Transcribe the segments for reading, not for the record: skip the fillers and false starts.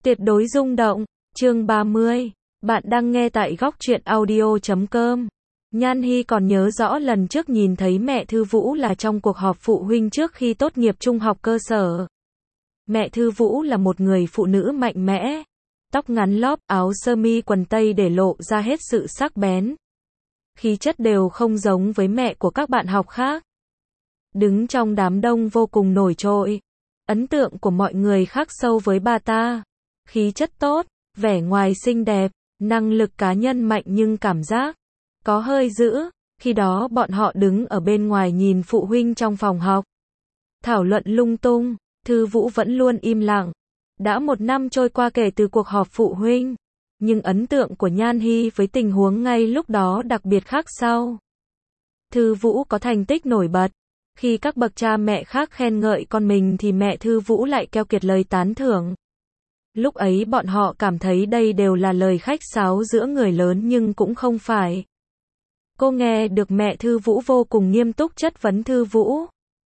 Tuyệt đối rung động. Chương 30. Bạn đang nghe tại góc truyện audio.com. Nhan Hi còn nhớ rõ lần trước nhìn thấy mẹ Thư Vũ là trong cuộc họp phụ huynh trước khi tốt nghiệp trung học cơ sở. Mẹ Thư Vũ là một người phụ nữ mạnh mẽ. Tóc ngắn lóp, áo sơ mi quần tây để lộ ra hết sự sắc bén. Khí chất đều không giống với mẹ của các bạn học khác. Đứng trong đám đông vô cùng nổi trội. Ấn tượng của mọi người khắc sâu với bà ta. Khí chất tốt, vẻ ngoài xinh đẹp, năng lực cá nhân mạnh nhưng cảm giác có hơi dữ. Khi đó bọn họ đứng ở bên ngoài nhìn phụ huynh trong phòng học. Thảo luận lung tung, Thư Vũ vẫn luôn im lặng. Đã 1 năm trôi qua kể từ cuộc họp phụ huynh. Nhưng ấn tượng của Nhan Hi với tình huống ngay lúc đó đặc biệt khác sau. Thư Vũ có thành tích nổi bật. Khi các bậc cha mẹ khác khen ngợi con mình thì mẹ Thư Vũ lại keo kiệt lời tán thưởng. Lúc ấy bọn họ cảm thấy đây đều là lời khách sáo giữa người lớn nhưng cũng không phải. Cô nghe được mẹ Thư Vũ vô cùng nghiêm túc chất vấn Thư Vũ.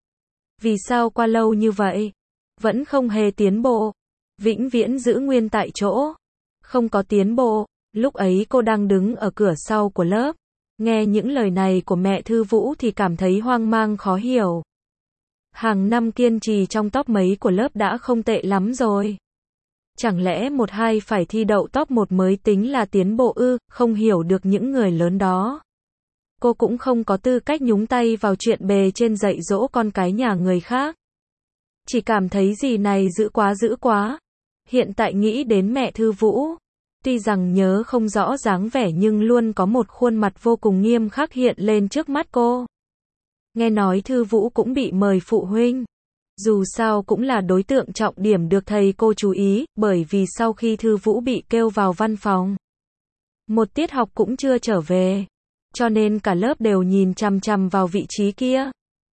Vì sao qua lâu như vậy, vẫn không hề tiến bộ, vĩnh viễn giữ nguyên tại chỗ, không có tiến bộ. Lúc ấy cô đang đứng ở cửa sau của lớp. Nghe những lời này của mẹ Thư Vũ thì cảm thấy hoang mang khó hiểu. Hàng năm kiên trì trong top mấy của lớp đã không tệ lắm rồi. Chẳng lẽ 1-2 phải thi đậu top 1 mới tính là tiến bộ ư? Không hiểu được những người lớn đó. Cô cũng không có tư cách nhúng tay vào chuyện bề trên dạy dỗ con cái nhà người khác. Chỉ cảm thấy gì này dữ quá. Hiện tại nghĩ đến mẹ Thư Vũ. Tuy rằng nhớ không rõ dáng vẻ nhưng luôn có một khuôn mặt vô cùng nghiêm khắc hiện lên trước mắt cô. Nghe nói Thư Vũ cũng bị mời phụ huynh. Dù sao cũng là đối tượng trọng điểm được thầy cô chú ý, bởi vì sau khi Thư Vũ bị kêu vào văn phòng, một tiết học cũng chưa trở về, cho nên cả lớp đều nhìn chằm chằm vào vị trí kia.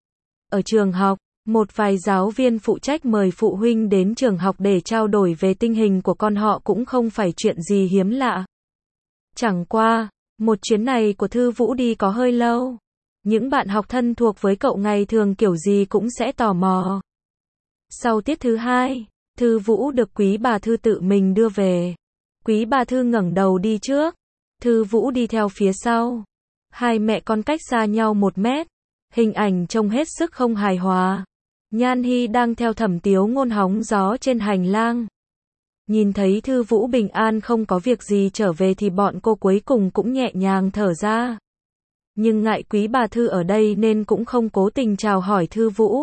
Ở trường học, một vài giáo viên phụ trách mời phụ huynh đến trường học để trao đổi về tình hình của con họ cũng không phải chuyện gì hiếm lạ. Chẳng qua, một chuyến này của Thư Vũ đi có hơi lâu. Những bạn học thân thuộc với cậu ngày thường kiểu gì cũng sẽ tò mò. Sau tiết thứ 2, Thư Vũ được Quý bà Thư tự mình đưa về. Quý bà Thư ngẩng đầu đi trước, Thư Vũ đi theo phía sau. Hai mẹ con cách xa nhau 1 mét. Hình ảnh trông hết sức không hài hòa. Nhan Hi đang theo Thẩm Tiếu Ngôn hóng gió trên hành lang. Nhìn thấy Thư Vũ bình an không có việc gì trở về thì bọn cô cuối cùng cũng nhẹ nhàng thở ra. Nhưng ngại Quý bà Thư ở đây nên cũng không cố tình chào hỏi Thư Vũ.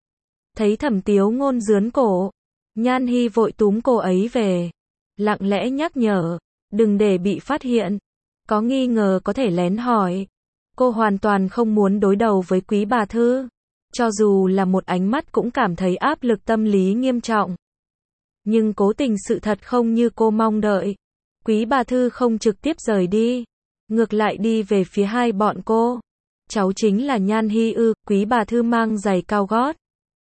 Thấy Thẩm Tiếu Ngôn rướn cổ, Nhan Hi vội túm cô ấy về. Lặng lẽ nhắc nhở, đừng để bị phát hiện. Có nghi ngờ có thể lén hỏi. Cô hoàn toàn không muốn đối đầu với Quý bà Thư. Cho dù là một ánh mắt cũng cảm thấy áp lực tâm lý nghiêm trọng. Nhưng cố tình sự thật không như cô mong đợi. Quý bà Thư không trực tiếp rời đi. Ngược lại đi về phía hai bọn cô. Cháu chính là Nhan Hi ư? Quý bà Thư mang giày cao gót.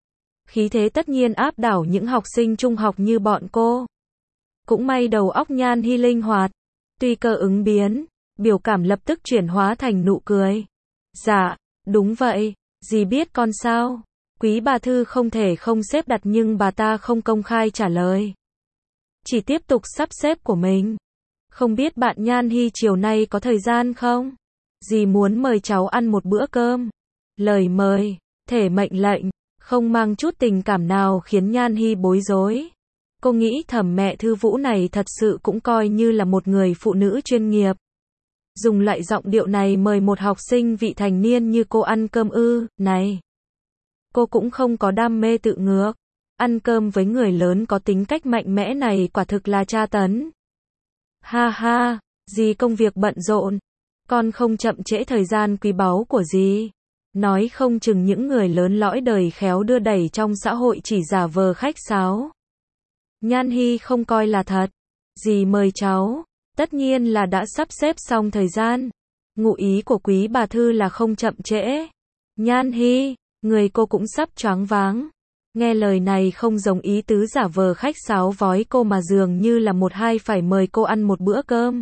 Khí thế tất nhiên áp đảo những học sinh trung học như bọn cô. Cũng may đầu óc Nhan Hi linh hoạt. Tuy cơ ứng biến, biểu cảm lập tức chuyển hóa thành nụ cười. Dạ, đúng vậy. Dì biết con sao? Quý bà Thư không thể không xếp đặt nhưng bà ta không công khai trả lời. Chỉ tiếp tục sắp xếp của mình. Không biết bạn Nhan Hi chiều nay có thời gian không? Dì muốn mời cháu ăn một bữa cơm. Lời mời, thể mệnh lệnh, không mang chút tình cảm nào khiến Nhan Hi bối rối. Cô nghĩ thầm mẹ Thư Vũ này thật sự cũng coi như là một người phụ nữ chuyên nghiệp. Dùng loại giọng điệu này mời một học sinh vị thành niên như cô ăn cơm ư? Này, cô cũng không có đam mê tự ngược. Ăn cơm với người lớn có tính cách mạnh mẽ này quả thực là tra tấn. Ha ha, dì công việc bận rộn. Con không chậm trễ thời gian quý báu của dì. Nói không chừng những người lớn lõi đời khéo đưa đẩy trong xã hội chỉ giả vờ khách sáo. Nhan Hi không coi là thật. Dì mời cháu. Tất nhiên là đã sắp xếp xong thời gian. Ngụ ý của Quý bà Thư là không chậm trễ. Nhan Hi, người cô cũng sắp choáng váng. Nghe lời này không giống ý tứ giả vờ khách sáo vói cô mà dường như là 1-2 phải mời cô ăn một bữa cơm.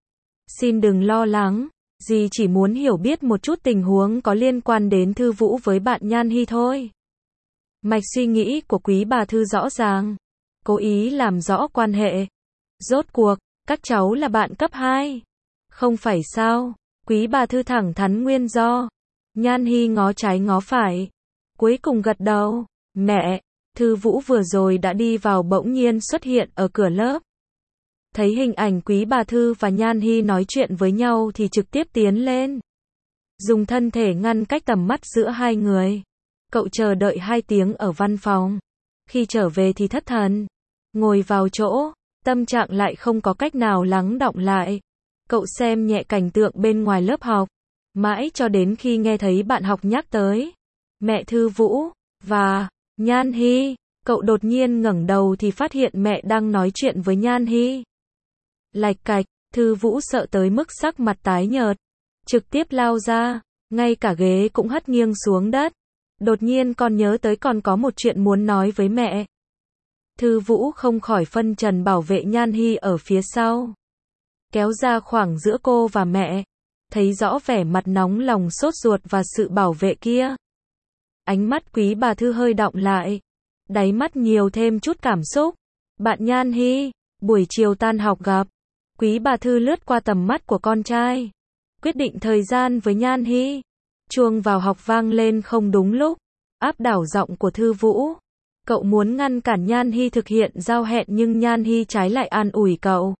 Xin đừng lo lắng, dì chỉ muốn hiểu biết một chút tình huống có liên quan đến Thư Vũ với bạn Nhan Hi thôi. Mạch suy nghĩ của Quý bà Thư rõ ràng. cố ý làm rõ quan hệ. Rốt cuộc, các cháu là bạn cấp 2. Không phải sao? Quý bà thư thẳng thắn nguyên do. Nhan Hy ngó trái ngó phải. Cuối cùng gật đầu. Mẹ, Thư Vũ vừa rồi đã đi vào bỗng nhiên xuất hiện ở cửa lớp. Thấy hình ảnh Quý bà thư và Nhan Hy nói chuyện với nhau thì trực tiếp tiến lên. Dùng thân thể ngăn cách tầm mắt giữa hai người. Cậu chờ đợi 2 tiếng ở văn phòng. Khi trở về thì thất thần. Ngồi vào chỗ, tâm trạng lại không có cách nào lắng đọng lại. Cậu xem nhẹ cảnh tượng bên ngoài lớp học. Mãi cho đến khi nghe thấy bạn học nhắc tới mẹ Thư Vũ và Nhan Hy, cậu đột nhiên ngẩng đầu thì phát hiện mẹ đang nói chuyện với Nhan Hy. Lạch cạch, Thư Vũ sợ tới mức sắc mặt tái nhợt, trực tiếp lao ra, ngay cả ghế cũng hất nghiêng xuống đất. Đột nhiên con nhớ tới còn có một chuyện muốn nói với mẹ. Thư Vũ không khỏi phân trần bảo vệ Nhan Hy ở phía sau. Kéo ra khoảng giữa cô và mẹ. Thấy rõ vẻ mặt nóng lòng sốt ruột và sự bảo vệ kia. Ánh mắt Quý bà thư hơi đọng lại. Đáy mắt nhiều thêm chút cảm xúc. Bạn Nhan Hy, buổi chiều tan học gặp. Quý bà thư lướt qua tầm mắt của con trai. Quyết định thời gian với Nhan Hy. Chuông vào học vang lên không đúng lúc. Áp đảo giọng của Thư Vũ. Cậu muốn ngăn cản Nhan Hy thực hiện giao hẹn nhưng Nhan Hy trái lại an ủi cậu.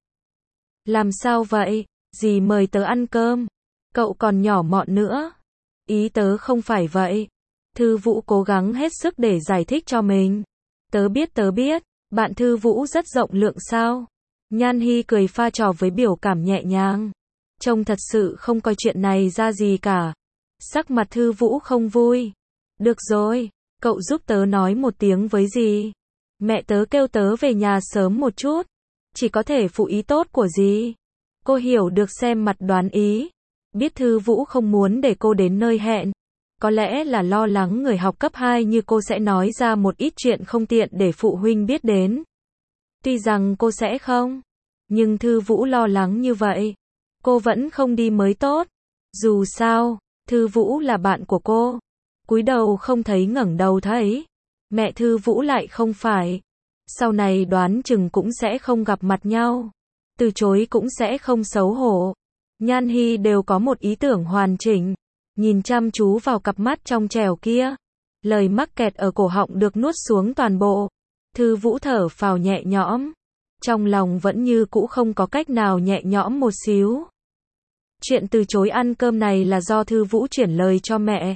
Làm sao vậy? Dì mời tớ ăn cơm. Cậu còn nhỏ mọn nữa. Ý tớ không phải vậy. Thư Vũ cố gắng hết sức để giải thích cho mình. Tớ biết, bạn Thư Vũ rất rộng lượng sao? Nhan Hy cười pha trò với biểu cảm nhẹ nhàng. Trông thật sự không coi chuyện này ra gì cả. Sắc mặt Thư Vũ không vui. Được rồi, cậu giúp tớ nói một tiếng với dì. Mẹ tớ kêu tớ về nhà sớm một chút. Chỉ có thể phụ ý tốt của dì. Cô hiểu được xem mặt đoán ý. Biết Thư Vũ không muốn để cô đến nơi hẹn. Có lẽ là lo lắng người học cấp 2 như cô sẽ nói ra một ít chuyện không tiện để phụ huynh biết đến. Tuy rằng cô sẽ không. Nhưng Thư Vũ lo lắng như vậy. Cô vẫn không đi mới tốt. Dù sao, Thư Vũ là bạn của cô. Cúi đầu không thấy ngẩng đầu thấy. Mẹ Thư Vũ lại không phải. Sau này đoán chừng cũng sẽ không gặp mặt nhau. Từ chối cũng sẽ không xấu hổ. Nhan Hy đều có một ý tưởng hoàn chỉnh. Nhìn chăm chú vào cặp mắt trong trẻo kia. Lời mắc kẹt ở cổ họng được nuốt xuống toàn bộ. Thư Vũ thở phào nhẹ nhõm. Trong lòng vẫn như cũ không có cách nào nhẹ nhõm một xíu. Chuyện từ chối ăn cơm này là do Thư Vũ chuyển lời cho mẹ.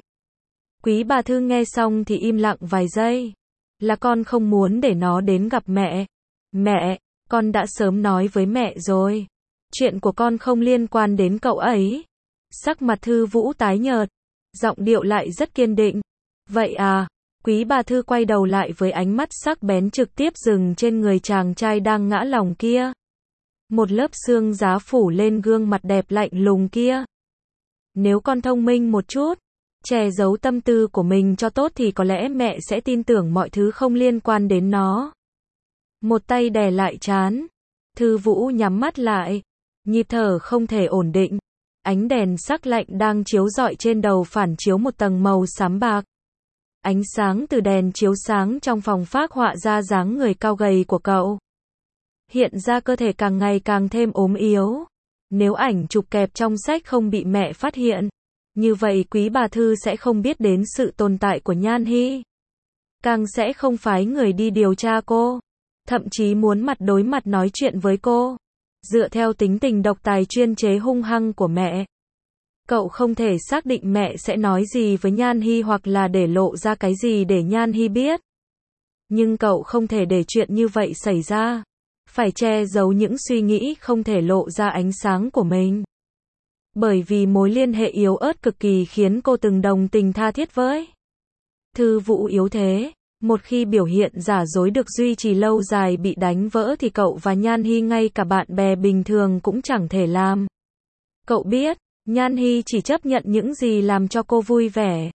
Quý bà thư nghe xong thì im lặng vài giây. Là con không muốn để nó đến gặp mẹ. Mẹ, con đã sớm nói với mẹ rồi. Chuyện của con không liên quan đến cậu ấy. Sắc mặt Thư Vũ tái nhợt. Giọng điệu lại rất kiên định. Vậy à? Quý bà thư quay đầu lại với ánh mắt sắc bén trực tiếp dừng trên người chàng trai đang ngã lòng kia. Một lớp xương giá phủ lên gương mặt đẹp lạnh lùng kia. Nếu con thông minh một chút, che giấu tâm tư của mình cho tốt thì có lẽ mẹ sẽ tin tưởng mọi thứ không liên quan đến nó. Một tay đè lại trán. Thư Vũ nhắm mắt lại. Nhịp thở không thể ổn định. Ánh đèn sắc lạnh đang chiếu rọi trên đầu phản chiếu một tầng màu xám bạc. Ánh sáng từ đèn chiếu sáng trong phòng phác họa ra dáng người cao gầy của cậu. Hiện ra cơ thể càng ngày càng thêm ốm yếu. Nếu ảnh chụp kẹp trong sách không bị mẹ phát hiện, như vậy quý bà thư sẽ không biết đến sự tồn tại của Nhan Hy. Càng sẽ không phái người đi điều tra cô. Thậm chí muốn mặt đối mặt nói chuyện với cô. Dựa theo tính tình độc tài chuyên chế hung hăng của mẹ. Cậu không thể xác định mẹ sẽ nói gì với Nhan Hy hoặc là để lộ ra cái gì để Nhan Hy biết. Nhưng cậu không thể để chuyện như vậy xảy ra. Phải che giấu những suy nghĩ không thể lộ ra ánh sáng của mình. Bởi vì mối liên hệ yếu ớt cực kỳ khiến cô từng đồng tình tha thiết với Thư Vũ yếu thế. Một khi biểu hiện giả dối được duy trì lâu dài bị đánh vỡ thì cậu và Nhan Hy ngay cả bạn bè bình thường cũng chẳng thể làm. Cậu biết, Nhan Hy chỉ chấp nhận những gì làm cho cô vui vẻ.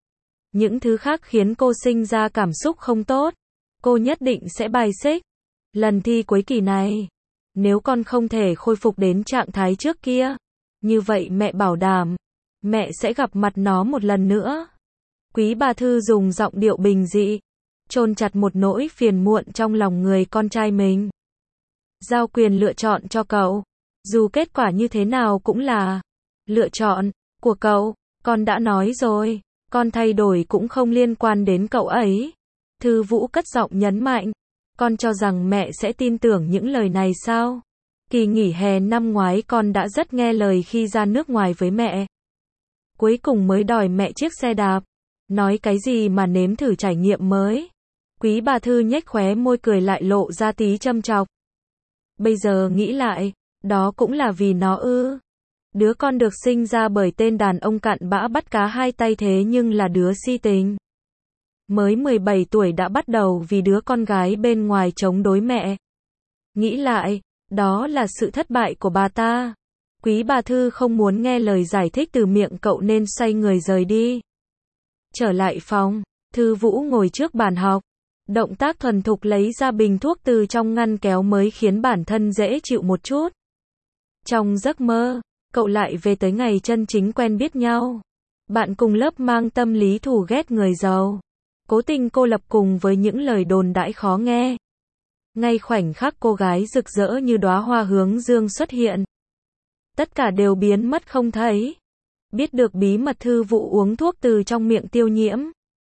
Những thứ khác khiến cô sinh ra cảm xúc không tốt, cô nhất định sẽ bài xích. Lần thi cuối kỳ này, nếu con không thể khôi phục đến trạng thái trước kia, như vậy mẹ bảo đảm, mẹ sẽ gặp mặt nó một lần nữa. Quý bà thư dùng giọng điệu bình dị. chôn chặt một nỗi phiền muộn trong lòng người con trai mình. Giao quyền lựa chọn cho cậu. Dù kết quả như thế nào cũng là lựa chọn của cậu. Con đã nói rồi, con thay đổi cũng không liên quan đến cậu ấy. Thư Vũ cất giọng nhấn mạnh. Con cho rằng mẹ sẽ tin tưởng những lời này sao? Kỳ nghỉ hè năm ngoái con đã rất nghe lời khi ra nước ngoài với mẹ. Cuối cùng mới đòi mẹ chiếc xe đạp. Nói cái gì mà nếm thử trải nghiệm mới. Quý bà Thư nhếch khóe môi cười lại lộ ra tí châm chọc. Bây giờ nghĩ lại, đó cũng là vì nó ư. Đứa con được sinh ra bởi tên đàn ông cặn bã bắt cá hai tay thế nhưng là đứa si tình. Mới 17 tuổi đã bắt đầu vì đứa con gái bên ngoài chống đối mẹ. Nghĩ lại, đó là sự thất bại của bà ta. Quý bà Thư không muốn nghe lời giải thích từ miệng cậu nên xoay người rời đi. Trở lại phòng, Thư Vũ ngồi trước bàn học. Động tác thuần thục lấy ra bình thuốc từ trong ngăn kéo mới khiến bản thân dễ chịu một chút. Trong giấc mơ, cậu lại về tới ngày chân chính quen biết nhau. Bạn cùng lớp mang tâm lý thù ghét người giàu. Cố tình cô lập cùng với những lời đồn đãi khó nghe. Ngay khoảnh khắc cô gái rực rỡ như đóa hoa hướng dương xuất hiện. Tất cả đều biến mất không thấy. Biết được bí mật Thư Vũ uống thuốc từ trong miệng Tiêu Nhiễm.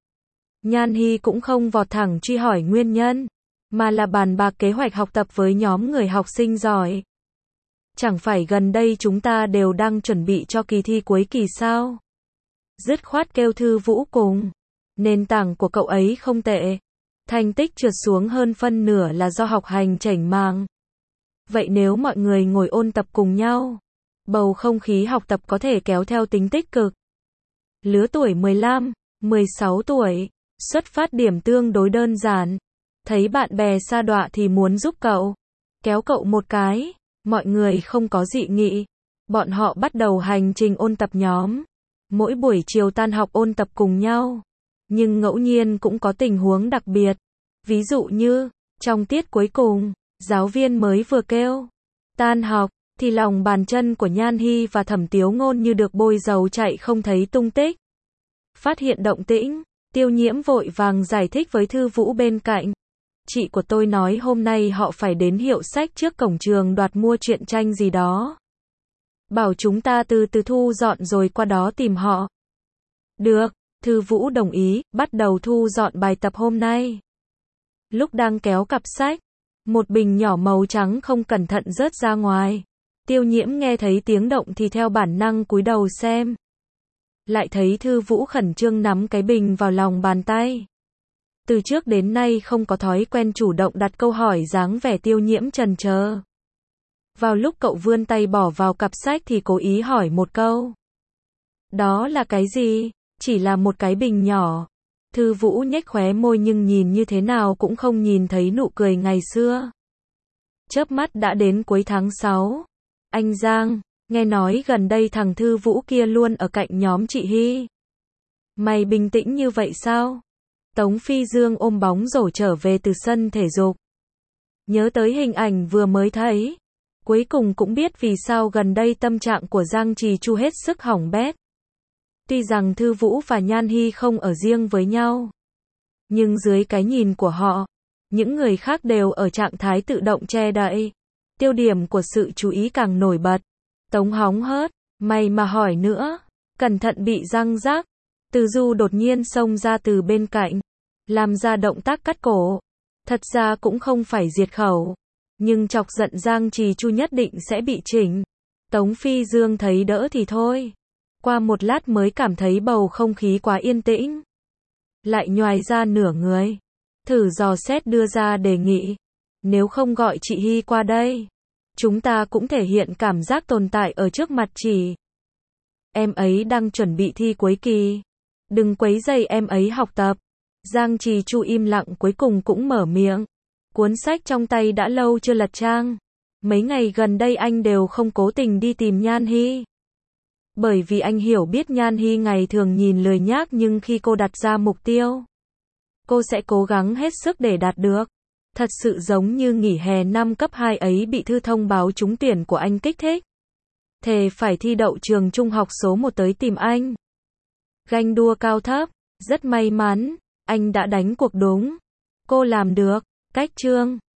Nhan Hy cũng không vọt thẳng truy hỏi nguyên nhân, mà là bàn bạc kế hoạch học tập với nhóm người học sinh giỏi. Chẳng phải gần đây chúng ta đều đang chuẩn bị cho kỳ thi cuối kỳ sao? Dứt khoát kêu Thư Vũ cùng. Nền tảng của cậu ấy không tệ. Thành tích trượt xuống hơn phân nửa là do học hành chểnh màng. Vậy nếu mọi người ngồi ôn tập cùng nhau, bầu không khí học tập có thể kéo theo tính tích cực. Lứa tuổi 15, 16 tuổi, xuất phát điểm tương đối đơn giản. Thấy bạn bè sa đọa thì muốn giúp cậu, kéo cậu một cái. Mọi người không có dị nghị. Bọn họ bắt đầu hành trình ôn tập nhóm. Mỗi buổi chiều tan học ôn tập cùng nhau. Nhưng ngẫu nhiên cũng có tình huống đặc biệt. Ví dụ như, trong tiết cuối cùng, giáo viên mới vừa kêu tan học, thì lòng bàn chân của Nhan Hy và Thẩm Tiếu Ngôn như được bôi dầu chạy không thấy tung tích. Phát hiện động tĩnh, Tiêu Nhiễm vội vàng giải thích với Thư Vũ bên cạnh. Chị của tôi nói hôm nay họ phải đến hiệu sách trước cổng trường đoạt mua truyện tranh gì đó. Bảo chúng ta từ từ thu dọn rồi qua đó tìm họ. Được, Thư Vũ đồng ý, bắt đầu thu dọn bài tập hôm nay. Lúc đang kéo cặp sách, một bình nhỏ màu trắng không cẩn thận rớt ra ngoài. Tiêu Nhiễm nghe thấy tiếng động thì theo bản năng cúi đầu xem. Lại thấy Thư Vũ khẩn trương nắm cái bình vào lòng bàn tay. Từ trước đến nay không có thói quen chủ động đặt câu hỏi dáng vẻ Tiêu Nhiễm chần chờ. Vào lúc cậu vươn tay bỏ vào cặp sách thì cố ý hỏi một câu. Đó là cái gì? Chỉ là một cái bình nhỏ. Thư Vũ nhếch khóe môi nhưng nhìn như thế nào cũng không nhìn thấy nụ cười ngày xưa. Chớp mắt đã đến cuối tháng 6. Anh Giang, nghe nói gần đây thằng Thư Vũ kia luôn ở cạnh nhóm chị Hy. Mày bình tĩnh như vậy sao? Tống Phi Dương ôm bóng rổ trở về từ sân thể dục. Nhớ tới hình ảnh vừa mới thấy. Cuối cùng cũng biết vì sao gần đây tâm trạng của Giang Trì Chu hết sức hỏng bét. Tuy rằng Thư Vũ và Nhan Hy không ở riêng với nhau. Nhưng dưới cái nhìn của họ, những người khác đều ở trạng thái tự động che đậy. Tiêu điểm của sự chú ý càng nổi bật. Tống hóng hớt, mày mà hỏi nữa. Cẩn thận bị răng rác. Từ Du đột nhiên xông ra từ bên cạnh. Làm ra động tác cắt cổ. Thật ra cũng không phải diệt khẩu. Nhưng chọc giận Giang Trì Chu nhất định sẽ bị chỉnh. Tống Phi Dương thấy đỡ thì thôi. Qua một lát mới cảm thấy bầu không khí quá yên tĩnh. Lại nhoài ra nửa người. Thử dò xét đưa ra đề nghị. Nếu không gọi chị Hy qua đây. Chúng ta cũng thể hiện cảm giác tồn tại ở trước mặt chị. Em ấy đang chuẩn bị thi cuối kỳ. Đừng quấy rầy em ấy học tập. Giang Trì Chu im lặng cuối cùng cũng mở miệng. Cuốn sách trong tay đã lâu chưa lật trang. Mấy ngày gần đây anh đều không cố tình đi tìm Nhan Hy. Bởi vì anh hiểu biết Nhan Hy ngày thường nhìn lười nhác nhưng khi cô đặt ra mục tiêu, cô sẽ cố gắng hết sức để đạt được. Thật sự giống như nghỉ hè năm cấp 2 ấy bị thư thông báo trúng tuyển của anh kích thích. Thề phải thi đậu trường trung học số 1 tới tìm anh. Ganh đua cao thấp, rất may mắn, anh đã đánh cuộc đúng. Cô làm được. Cách chương